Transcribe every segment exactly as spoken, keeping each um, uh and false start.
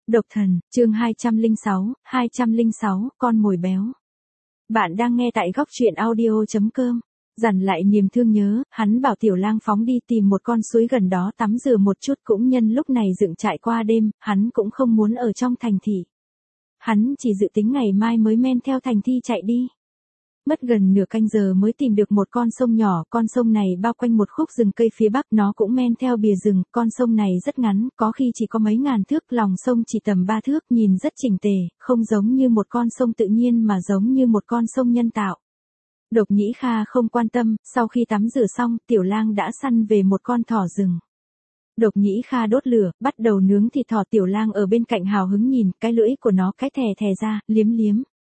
Độc thần, chương hai trăm lẻ sáu, hai trăm lẻ sáu, con mồi béo. Bạn đang nghe tại góc truyện audio chấm com. Dằn lại niềm thương nhớ, hắn bảo Tiểu Lang phóng đi tìm một con suối gần đó tắm rửa một chút, cũng nhân lúc này dựng trại qua đêm, hắn cũng không muốn ở trong thành thị. Hắn chỉ dự tính ngày mai mới men theo thành thị chạy đi. Mất gần nửa canh giờ mới tìm được một con sông nhỏ, con sông này bao quanh một khúc rừng cây phía bắc, nó cũng men theo bìa rừng, con sông này rất ngắn, có khi chỉ có mấy ngàn thước, lòng sông chỉ tầm ba thước, nhìn rất chỉnh tề, không giống như một con sông tự nhiên mà giống như một con sông nhân tạo. Độc Nhĩ Kha không quan tâm, sau khi tắm rửa xong, Tiểu Lang đã săn về một con thỏ rừng. Độc Nhĩ Kha đốt lửa, bắt đầu nướng thịt thỏ. Tiểu Lang ở bên cạnh hào hứng nhìn, cái lưỡi của nó cái thè thè ra, liếm liếm.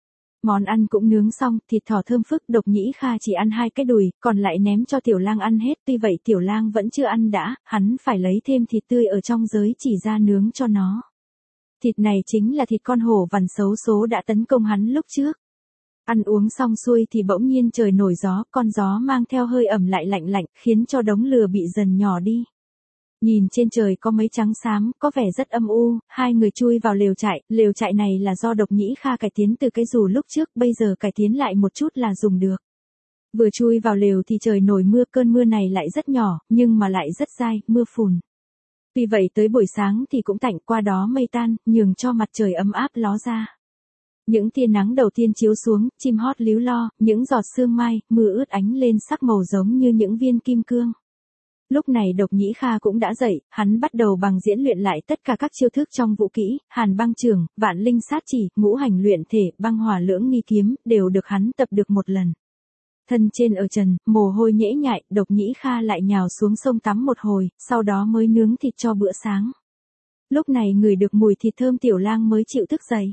Món ăn cũng nướng xong, thịt thỏ thơm phức. Độc Nhĩ Kha chỉ ăn hai cái đùi, còn lại ném cho Tiểu Lang ăn hết. Tuy vậy Tiểu Lang vẫn chưa ăn đã, hắn phải lấy thêm thịt tươi ở trong giới chỉ ra nướng cho nó. Thịt này chính là thịt con hổ vằn xấu số đã tấn công hắn lúc trước. Ăn uống xong xuôi thì bỗng nhiên trời nổi gió, con gió mang theo hơi ẩm lại lạnh lạnh, khiến cho đống lửa bị dần nhỏ đi. Nhìn trên trời có mấy trắng xám, có vẻ rất âm u, hai người chui vào lều trại, lều trại này là do Độc Nhĩ Kha cải tiến từ cái dù lúc trước, bây giờ cải tiến lại một chút là dùng được. Vừa chui vào lều thì trời nổi mưa, cơn mưa này lại rất nhỏ, nhưng mà lại rất dai, mưa phùn. Tuy vậy tới buổi sáng thì cũng tạnh, qua đó mây tan, nhường cho mặt trời ấm áp ló ra. Những tia nắng đầu tiên chiếu xuống, chim hót líu lo, những giọt sương mai, mưa ướt ánh lên sắc màu giống như những viên kim cương. Lúc này Độc Nhĩ Kha cũng đã dậy, hắn bắt đầu bằng diễn luyện lại tất cả các chiêu thức trong vũ kỹ, Hàn Băng Trường, Vạn Linh Sát Chỉ, Ngũ Hành Luyện Thể, Băng Hỏa Lưỡng Nghi Kiếm, đều được hắn tập được một lần. Thân trên ở trần, mồ hôi nhễ nhại, Độc Nhĩ Kha lại nhào xuống sông tắm một hồi, sau đó mới nướng thịt cho bữa sáng. Lúc này ngửi được mùi thịt thơm, Tiểu Lang mới chịu thức dậy.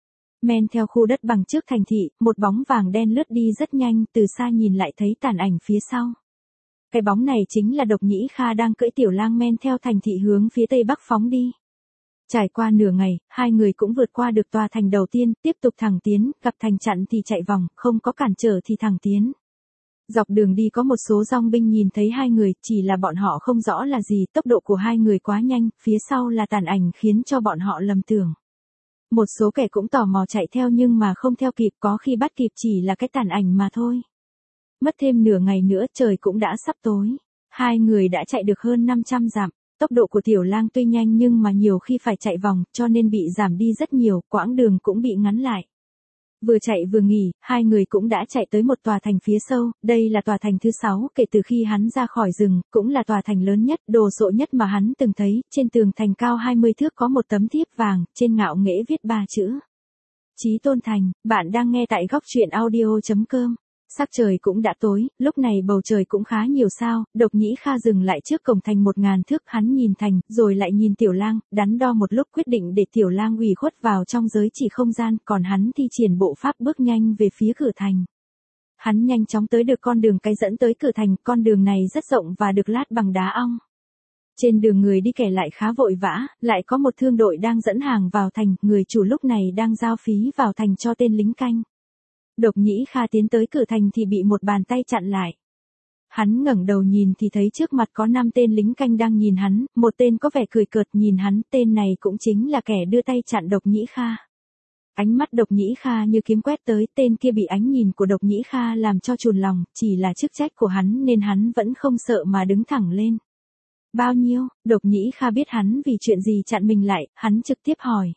Men theo khu đất bằng trước thành thị, một bóng vàng đen lướt đi rất nhanh, từ xa nhìn lại thấy tàn ảnh phía sau. Cái bóng này chính là Độc Nhĩ Kha đang cưỡi Tiểu Lang men theo thành thị hướng phía tây bắc phóng đi. Trải qua nửa ngày, hai người cũng vượt qua được tòa thành đầu tiên, tiếp tục thẳng tiến, gặp thành chặn thì chạy vòng, không có cản trở thì thẳng tiến. Dọc đường đi có một số dòng binh nhìn thấy hai người, chỉ là bọn họ không rõ là gì, tốc độ của hai người quá nhanh, phía sau là tàn ảnh khiến cho bọn họ lầm tưởng. Một số kẻ cũng tò mò chạy theo nhưng mà không theo kịp, có khi bắt kịp chỉ là cái tàn ảnh mà thôi. Mất thêm nửa ngày nữa trời cũng đã sắp tối. Hai người đã chạy được hơn năm trăm dặm. Tốc độ của Tiểu Lang tuy nhanh nhưng mà nhiều khi phải chạy vòng, cho nên bị giảm đi rất nhiều, quãng đường cũng bị ngắn lại. Vừa chạy vừa nghỉ, hai người cũng đã chạy tới một tòa thành phía sâu, đây là tòa thành thứ sáu kể từ khi hắn ra khỏi rừng, cũng là tòa thành lớn nhất, đồ sộ nhất mà hắn từng thấy, trên tường thành cao hai mươi thước có một tấm thiếp vàng, trên ngạo nghễ viết ba chữ. Chí Tôn Thành. Bạn đang nghe tại góc truyện audio chấm com. Sắc trời cũng đã tối, lúc này bầu trời cũng khá nhiều sao, Độc Nhĩ Kha dừng lại trước cổng thành một ngàn thước, hắn nhìn thành, rồi lại nhìn Tiểu Lang, đắn đo một lúc quyết định để Tiểu Lang ủy khuất vào trong giới chỉ không gian, còn hắn thi triển bộ pháp bước nhanh về phía cửa thành. Hắn nhanh chóng tới được con đường cái dẫn tới cửa thành, con đường này rất rộng và được lát bằng đá ong. Trên đường người đi kẻ lại khá vội vã, lại có một thương đội đang dẫn hàng vào thành, người chủ lúc này đang giao phí vào thành cho tên lính canh. Độc Nhĩ Kha tiến tới cửa thành thì bị một bàn tay chặn lại. Hắn ngẩng đầu nhìn thì thấy trước mặt có năm tên lính canh đang nhìn hắn, một tên có vẻ cười cợt nhìn hắn, tên này cũng chính là kẻ đưa tay chặn Độc Nhĩ Kha. Ánh mắt Độc Nhĩ Kha như kiếm quét tới, tên kia bị ánh nhìn của Độc Nhĩ Kha làm cho chùn lòng, chỉ là chức trách của hắn nên hắn vẫn không sợ mà đứng thẳng lên. Bao nhiêu? Độc Nhĩ Kha biết hắn vì chuyện gì chặn mình lại, hắn trực tiếp hỏi.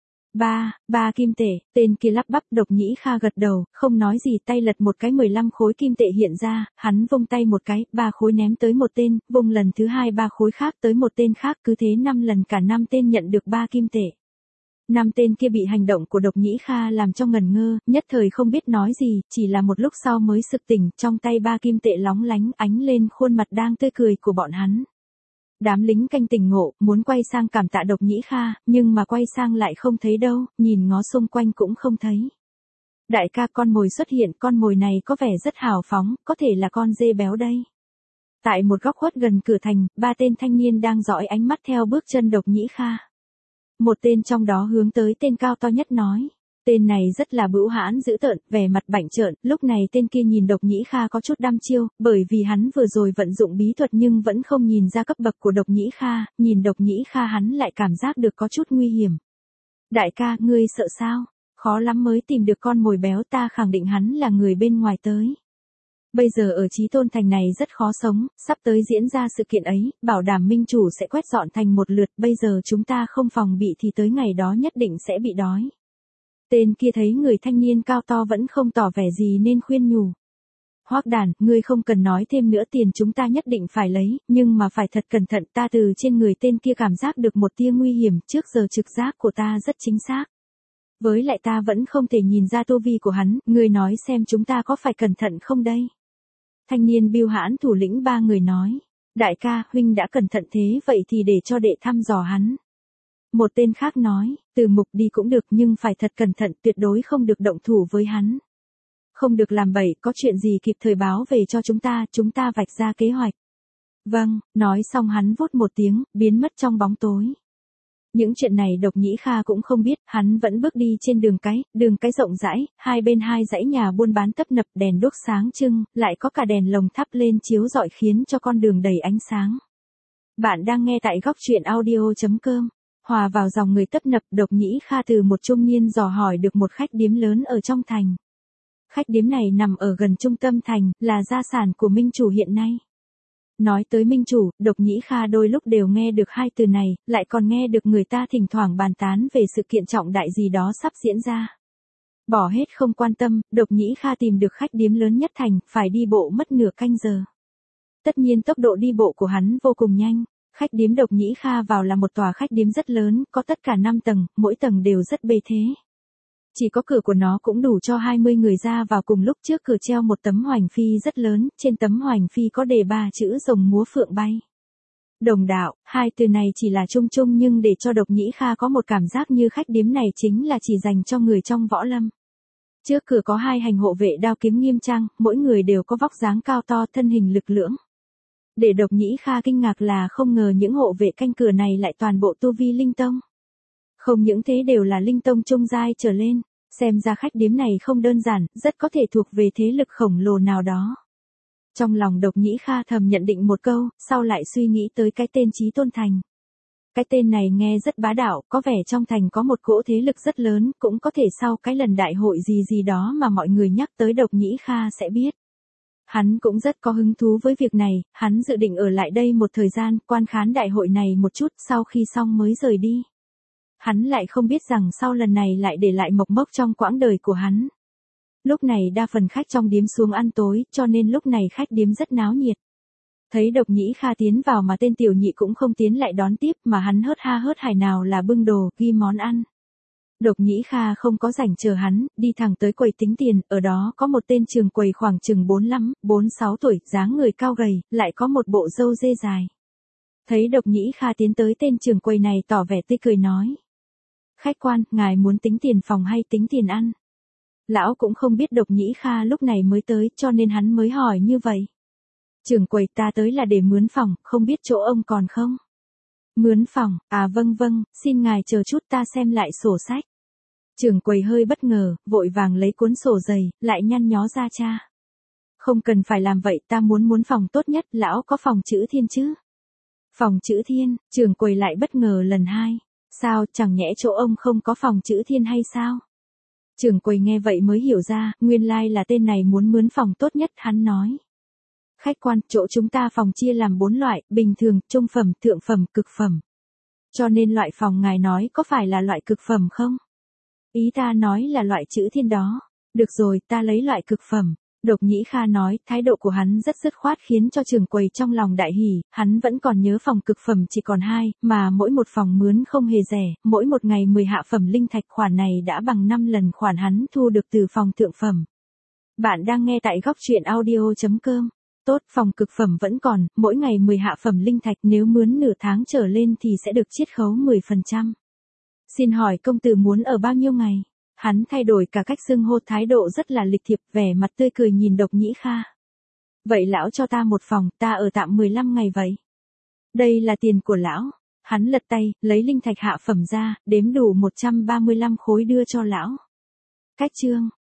Ba, ba kim tệ, tên kia lắp bắp. Độc Nhĩ Kha gật đầu, không nói gì, tay lật một cái mười lăm khối kim tệ hiện ra, hắn vung tay một cái, ba khối ném tới một tên, vung lần thứ hai ba khối khác tới một tên khác, cứ thế năm lần cả năm tên nhận được ba kim tệ. Năm tên kia bị hành động của Độc Nhĩ Kha làm cho ngẩn ngơ, nhất thời không biết nói gì, chỉ là một lúc sau mới sực tỉnh, trong tay ba kim tệ lóng lánh ánh lên khuôn mặt đang tươi cười của bọn hắn. Đám lính canh tỉnh ngộ, muốn quay sang cảm tạ Độc Nhĩ Kha, nhưng mà quay sang lại không thấy đâu, nhìn ngó xung quanh cũng không thấy. Đại ca, con mồi xuất hiện, con mồi này có vẻ rất hào phóng, có thể là con dê béo đây. Tại một góc khuất gần cửa thành, ba tên thanh niên đang dõi ánh mắt theo bước chân Độc Nhĩ Kha. Một tên trong đó hướng tới tên cao to nhất nói. Tên này rất là bữu hãn dữ tợn, vẻ mặt bảnh trợn, lúc này tên kia nhìn Độc Nhĩ Kha có chút đăm chiêu, bởi vì hắn vừa rồi vận dụng bí thuật nhưng vẫn không nhìn ra cấp bậc của Độc Nhĩ Kha, nhìn Độc Nhĩ Kha hắn lại cảm giác được có chút nguy hiểm. Đại ca, ngươi sợ sao? Khó lắm mới tìm được con mồi béo, ta khẳng định hắn là người bên ngoài tới. Bây giờ ở Chí Tôn Thành này rất khó sống, sắp tới diễn ra sự kiện ấy, bảo đảm minh chủ sẽ quét dọn thành một lượt, bây giờ chúng ta không phòng bị thì tới ngày đó nhất định sẽ bị đói. Tên kia thấy người thanh niên cao to vẫn không tỏ vẻ gì nên khuyên nhủ. Hoắc đàn, ngươi không cần nói thêm nữa, tiền chúng ta nhất định phải lấy, nhưng mà phải thật cẩn thận, ta từ trên người tên kia cảm giác được một tia nguy hiểm, trước giờ trực giác của ta rất chính xác. Với lại ta vẫn không thể nhìn ra tu vi của hắn, ngươi nói xem chúng ta có phải cẩn thận không đây? Thanh niên Bưu Hãn thủ lĩnh ba người nói. Đại ca, huynh đã cẩn thận thế vậy thì để cho đệ thăm dò hắn. Một tên khác nói, Từ Mục đi cũng được nhưng phải thật cẩn thận, tuyệt đối không được động thủ với hắn. Không được làm bậy, có chuyện gì kịp thời báo về cho chúng ta, chúng ta vạch ra kế hoạch. Vâng, nói xong hắn vút một tiếng, biến mất trong bóng tối. Những chuyện này Độc Nhĩ Kha cũng không biết, hắn vẫn bước đi trên đường cái, đường cái rộng rãi, hai bên hai dãy nhà buôn bán tấp nập, đèn đuốc sáng trưng, lại có cả đèn lồng thắp lên chiếu rọi khiến cho con đường đầy ánh sáng. Bạn đang nghe tại góc truyện audio chấm com. Hòa vào dòng người tấp nập, Độc Nhĩ Kha từ một trung niên dò hỏi được một khách điếm lớn ở trong thành. Khách điếm này nằm ở gần trung tâm thành, là gia sản của minh chủ hiện nay. Nói tới minh chủ, Độc Nhĩ Kha đôi lúc đều nghe được hai từ này, lại còn nghe được người ta thỉnh thoảng bàn tán về sự kiện trọng đại gì đó sắp diễn ra. Bỏ hết không quan tâm, Độc Nhĩ Kha tìm được khách điếm lớn nhất thành, phải đi bộ mất nửa canh giờ. Tất nhiên tốc độ đi bộ của hắn vô cùng nhanh. Khách điếm Độc Nhĩ Kha vào là một tòa khách điếm rất lớn, có tất cả năm tầng, mỗi tầng đều rất bề thế. Chỉ có cửa của nó cũng đủ cho hai mươi người ra vào cùng lúc, trước cửa treo một tấm hoành phi rất lớn, trên tấm hoành phi có đề ba chữ rồng múa phượng bay. Đồng đạo, hai từ này chỉ là chung chung nhưng để cho Độc Nhĩ Kha có một cảm giác như khách điếm này chính là chỉ dành cho người trong võ lâm. Trước cửa có hai hành hộ vệ đao kiếm nghiêm trang, mỗi người đều có vóc dáng cao to, thân hình lực lưỡng. Để Độc Nhĩ Kha kinh ngạc là không ngờ những hộ vệ canh cửa này lại toàn bộ tu vi linh tông. Không những thế đều là linh tông trung giai trở lên, xem ra khách điếm này không đơn giản, rất có thể thuộc về thế lực khổng lồ nào đó. Trong lòng Độc Nhĩ Kha thầm nhận định một câu, sau lại suy nghĩ tới cái tên Chí Tôn Thành. Cái tên này nghe rất bá đạo, có vẻ trong thành có một cỗ thế lực rất lớn, cũng có thể sau cái lần đại hội gì gì đó mà mọi người nhắc tới Độc Nhĩ Kha sẽ biết. Hắn cũng rất có hứng thú với việc này, hắn dự định ở lại đây một thời gian, quan khán đại hội này một chút, sau khi xong mới rời đi. Hắn lại không biết rằng sau lần này lại để lại mộc mốc trong quãng đời của hắn. Lúc này đa phần khách trong điếm xuống ăn tối, cho nên lúc này khách điếm rất náo nhiệt. Thấy Độc Nhĩ Kha tiến vào mà tên tiểu nhị cũng không tiến lại đón tiếp mà hắn hớt ha hớt hải nào là bưng đồ, ghi món ăn. Độc Nhĩ Kha không có rảnh chờ hắn, đi thẳng tới quầy tính tiền, ở đó có một tên trường quầy khoảng chừng bốn lăm, bốn sáu tuổi, dáng người cao gầy, lại có một bộ râu dê dài. Thấy Độc Nhĩ Kha tiến tới, tên trường quầy này tỏ vẻ tươi cười nói. Khách quan, ngài muốn tính tiền phòng hay tính tiền ăn? Lão cũng không biết Độc Nhĩ Kha lúc này mới tới, cho nên hắn mới hỏi như vậy. Trưởng quầy, ta tới là để mướn phòng, không biết chỗ ông còn không? Mướn phòng, à vâng vâng, xin ngài chờ chút ta xem lại sổ sách. Trưởng quầy hơi bất ngờ, vội vàng lấy cuốn sổ dày, lại nhăn nhó ra tra. Không cần phải làm vậy, ta muốn muốn phòng tốt nhất, lão có phòng chữ Thiên chứ? Phòng chữ Thiên, trưởng quầy lại bất ngờ lần hai. Sao, chẳng nhẽ chỗ ông không có phòng chữ Thiên hay sao? Trưởng quầy nghe vậy mới hiểu ra, nguyên lai là tên này muốn mướn phòng tốt nhất, hắn nói. Khách quan, chỗ chúng ta phòng chia làm bốn loại, bình thường, trung phẩm, thượng phẩm, cực phẩm. Cho nên loại phòng ngài nói có phải là loại cực phẩm không? Ý ta nói là loại chữ Thiên đó. Được rồi, ta lấy loại cực phẩm. Độc Nhĩ Kha nói, thái độ của hắn rất dứt khoát khiến cho trưởng quầy trong lòng đại hỉ, hắn vẫn còn nhớ phòng cực phẩm chỉ còn hai, mà mỗi một phòng mướn không hề rẻ, mỗi một ngày mười hạ phẩm linh thạch, khoản này đã bằng năm lần khoản hắn thu được từ phòng thượng phẩm. Bạn đang nghe tại góc truyện audio chấm com. Tốt, phòng cực phẩm vẫn còn, mỗi ngày mười hạ phẩm linh thạch, nếu mướn nửa tháng trở lên thì sẽ được chiết khấu mười phần trăm. Xin hỏi công tử muốn ở bao nhiêu ngày? Hắn thay đổi cả cách xưng hô, thái độ rất là lịch thiệp, vẻ mặt tươi cười nhìn Độc Nhĩ Kha. Vậy lão cho ta một phòng, ta ở tạm mười lăm ngày vậy. Đây là tiền của lão. Hắn lật tay, lấy linh thạch hạ phẩm ra, đếm đủ một trăm ba mươi lăm khối đưa cho lão. Cách chương,